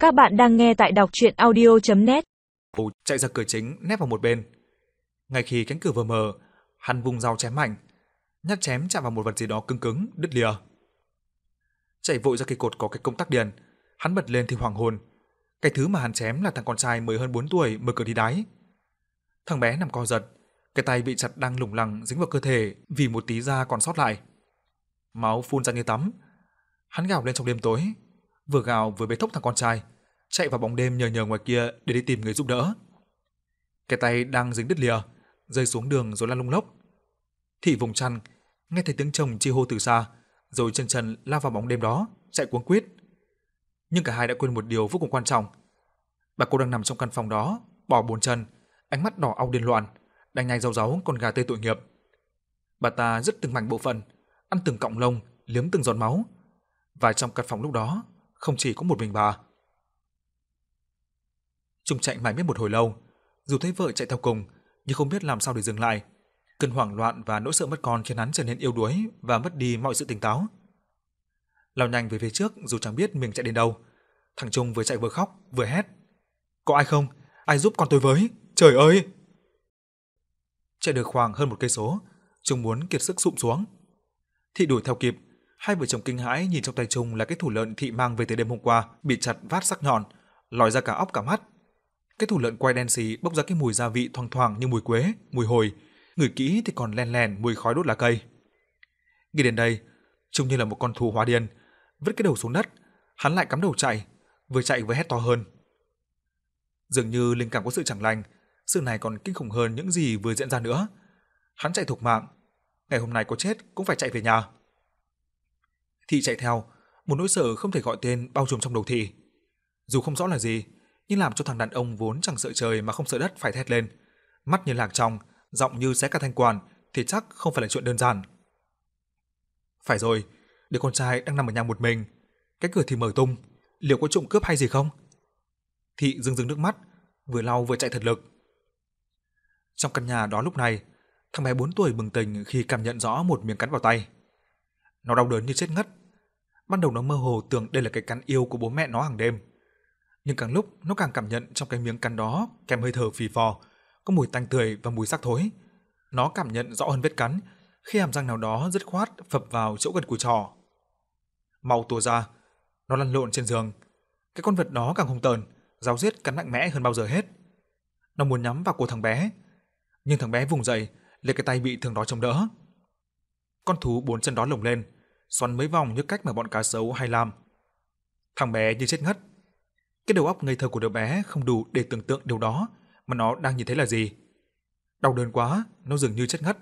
Các bạn đang nghe tại đọc truyện audio.net. Chạy ra cửa chính nép vào một bên. Ngay khi cánh cửa vừa mở, hắn vung dao chém mạnh, nhát chém chạm vào một vật gì đó cứng cứng, đứt lìa. Chạy vội ra cây cột có cái công tắc điện, hắn bật lên thì hoảng hồn. Cái thứ mà hắn chém là thằng con trai mới hơn 4 tuổi mở cửa đi đái. Thằng bé nằm co giật, cái tay bị chặt đang lủng lẳng dính vào cơ thể vì một tí da còn sót lại. Máu phun ra như tắm. Hắn gào lên trong đêm tối, vừa gào vừa bế thốc thằng con trai, chạy vào bóng đêm nhờ nhờ ngoài kia để đi tìm người giúp đỡ. Cái tay đang dính đứt lìa, rơi xuống đường rồi lăn lông lốc. Thị vùng chăn, nghe thấy tiếng chồng chi hô từ xa, rồi chân trần lao vào bóng đêm đó, chạy cuống quýt. Nhưng cả hai đã quên một điều vô cùng quan trọng. Bà cô đang nằm trong căn phòng đó, bò bốn chân, ánh mắt đỏ au điên loạn, đang nhai rau ráu con gà tê tội nghiệp. Bà ta rứt từng mảnh bộ phận, ăn từng cọng lông, liếm từng giọt máu. Và trong căn phòng lúc đó, không chỉ có một mình bà. Trung chạy mãi miết một hồi lâu, dù thấy vợ chạy theo cùng, nhưng không biết làm sao để dừng lại. Cơn hoảng loạn và nỗi sợ mất con khiến hắn trở nên yếu đuối và mất đi mọi sự tỉnh táo. Lao nhanh về phía trước dù chẳng biết mình chạy đến đâu. Thằng Trung vừa chạy vừa khóc, vừa hét: "Có ai không? Ai giúp con tôi với? Trời ơi!" Chạy được khoảng hơn 1 cây số, Trung muốn kiệt sức sụp xuống. Thị đuổi theo kịp, hai vợ chồng kinh hãi nhìn trong tay Trung là cái thủ lợn Thị mang về từ đêm hôm qua, bị chặt vát sắc nhọn, lòi ra cả óc cả mắt. Cái thủ lợn quay đen xì bốc ra cái mùi gia vị thoang thoảng như mùi quế, mùi hồi, ngửi kỹ thì còn len lén mùi khói đốt lá cây. Nghĩ đến đây, Trung như là một con thú hóa điên, vứt cái đầu xuống đất, hắn lại cắm đầu chạy vừa hét to hơn. Dường như linh cảm có sự chẳng lành, sự này còn kinh khủng hơn những gì vừa diễn ra nữa. Hắn chạy thục mạng, ngày hôm nay có chết cũng phải chạy về nhà. Thị chạy theo, một nỗi sợ không thể gọi tên bao trùm trong đầu Thị. Dù không rõ là gì, nhưng làm cho thằng đàn ông vốn chẳng sợ trời mà không sợ đất phải thét lên, mắt như lạc trong, giọng như xé cả thanh quản, thì chắc không phải là chuyện đơn giản. Phải rồi, đứa con trai đang nằm ở nhà một mình, cái cửa thì mở tung, liệu có trộm cướp hay gì không? Thị rưng rưng nước mắt, vừa lau vừa chạy thật lực. Trong căn nhà đó lúc này, thằng bé 4 tuổi bừng tỉnh khi cảm nhận rõ một miếng cắn vào tay. Nó đau đớn như chết ngất. Ban đầu nó mơ hồ tưởng đây là cái cắn yêu của bố mẹ nó hàng đêm. Nhưng càng lúc nó càng cảm nhận trong cái miếng cắn đó kèm hơi thở phì phò, có mùi tanh tưởi và mùi xác thối. Nó cảm nhận rõ hơn vết cắn khi hàm răng nào đó dứt khoát phập vào chỗ gần cùi trỏ. Máu ùa ra, nó lăn lộn trên giường. Cái con vật đó càng hung tợn, ráo riết cắn mạnh mẽ hơn bao giờ hết. Nó muốn nhắm vào cổ thằng bé, nhưng thằng bé vùng dậy, lấy cái tay bị thương đó chống đỡ. Con thú 4 chân đó lồng lên, xoắn mấy vòng như cách mà bọn cá sấu hay làm. Thằng bé như chết ngất. Cái đầu óc ngây thơ của đứa bé không đủ để tưởng tượng điều đó mà nó đang nhìn thấy là gì. Đau đớn quá, nó dường như chết ngất.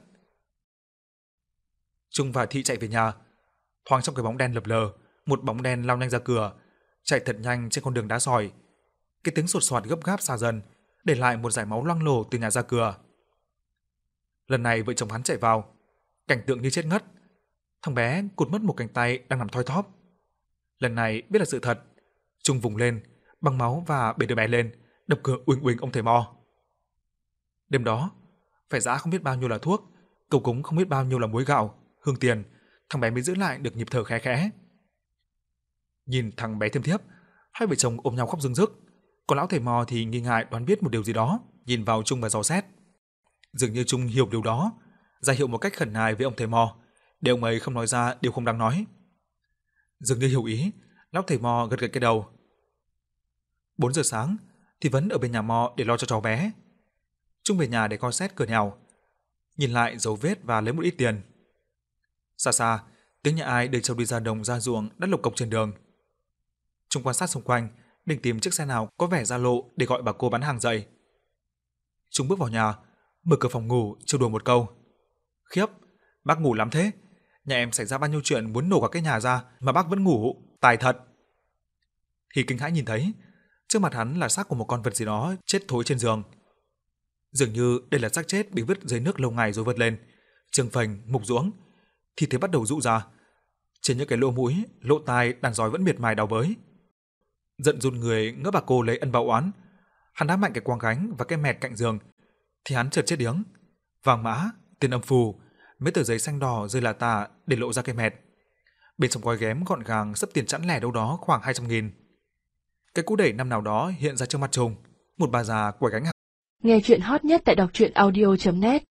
Trung và Thị chạy về nhà. Thoáng trong cái bóng đen lập lờ, một bóng đen lao nhanh ra cửa, chạy thật nhanh trên con đường đá sỏi. Cái tiếng sột soạt gấp gáp xa dần, để lại một dải máu loang lổ từ nhà ra cửa. Lần này vợ chồng hắn chạy vào, cảnh tượng như chết ngất. Thằng bé cụt mất một cánh tay đang nằm thoi thóp. Lần này biết là sự thật, Trung vùng lên, băng máu và bế đứa bé lên, đập cửa uỳnh uỳnh ông thầy Mo. Đêm đó, phải giã không biết bao nhiêu là thuốc, cầu cúng không biết bao nhiêu là muối gạo, hương tiền, thằng bé mới giữ lại được nhịp thở khẽ khẽ. Nhìn thằng bé thiêm thiếp, hai vợ chồng ôm nhau khóc rưng rức. Còn lão thầy Mo thì nghi ngại đoán biết một điều gì đó, nhìn vào Trung và dò xét. Dường như Trung hiểu điều đó, ra hiệu một cách khẩn nài với ông thầy Mo, để ông ấy không nói ra điều không đáng nói. Dường như hiểu ý, lão thầy Mo gật gật cái đầu. 4 giờ sáng thì vẫn ở bên nhà Mo để lo cho cháu bé. Trung về nhà để coi xét cửa nhào, nhìn lại dấu vết và lấy một ít tiền. Xa xa, tiếng nhà ai đưa cháu đi ra đồng ra ruộng đất lộc cộc trên đường. Trung quan sát xung quanh, định tìm chiếc xe nào có vẻ ra lộ để gọi bà cô bán hàng dậy. Trung bước vào nhà, mở cửa phòng ngủ, trêu đùa một câu: "Khiếp, bác ngủ lắm thế? Nhà em xảy ra bao nhiêu chuyện muốn nổ cả cái nhà ra mà bác vẫn ngủ, tài thật." Thì kinh hãi nhìn thấy, trước mặt hắn là xác của một con vật gì đó chết thối trên giường. Dường như đây là xác chết bị vứt dưới nước lâu ngày rồi vớt lên, trương phình, mục ruỗng, thịt thì bắt đầu rũ ra. Trên những cái lỗ mũi, lỗ tai đàn giói vẫn miệt mài đào bới. Giận run người ngỡ bà cô lấy ân báo oán, hắn đá mạnh cái quang gánh và cái mẹt cạnh giường, thì hắn chợt chết điếng. Vàng mã, tiền âm phù, mấy tờ giấy xanh đỏ rơi là tả để lộ ra cái mẹt. Bên trong gói ghém gọn gàng sấp tiền chẵn lẻ đâu đó khoảng 200.000. Cái cú đẩy năm nào đó hiện ra trước mặt Trung, một bà già quẩy gánh hàng. Nghe chuyện hot nhất tại đọc truyện audio.net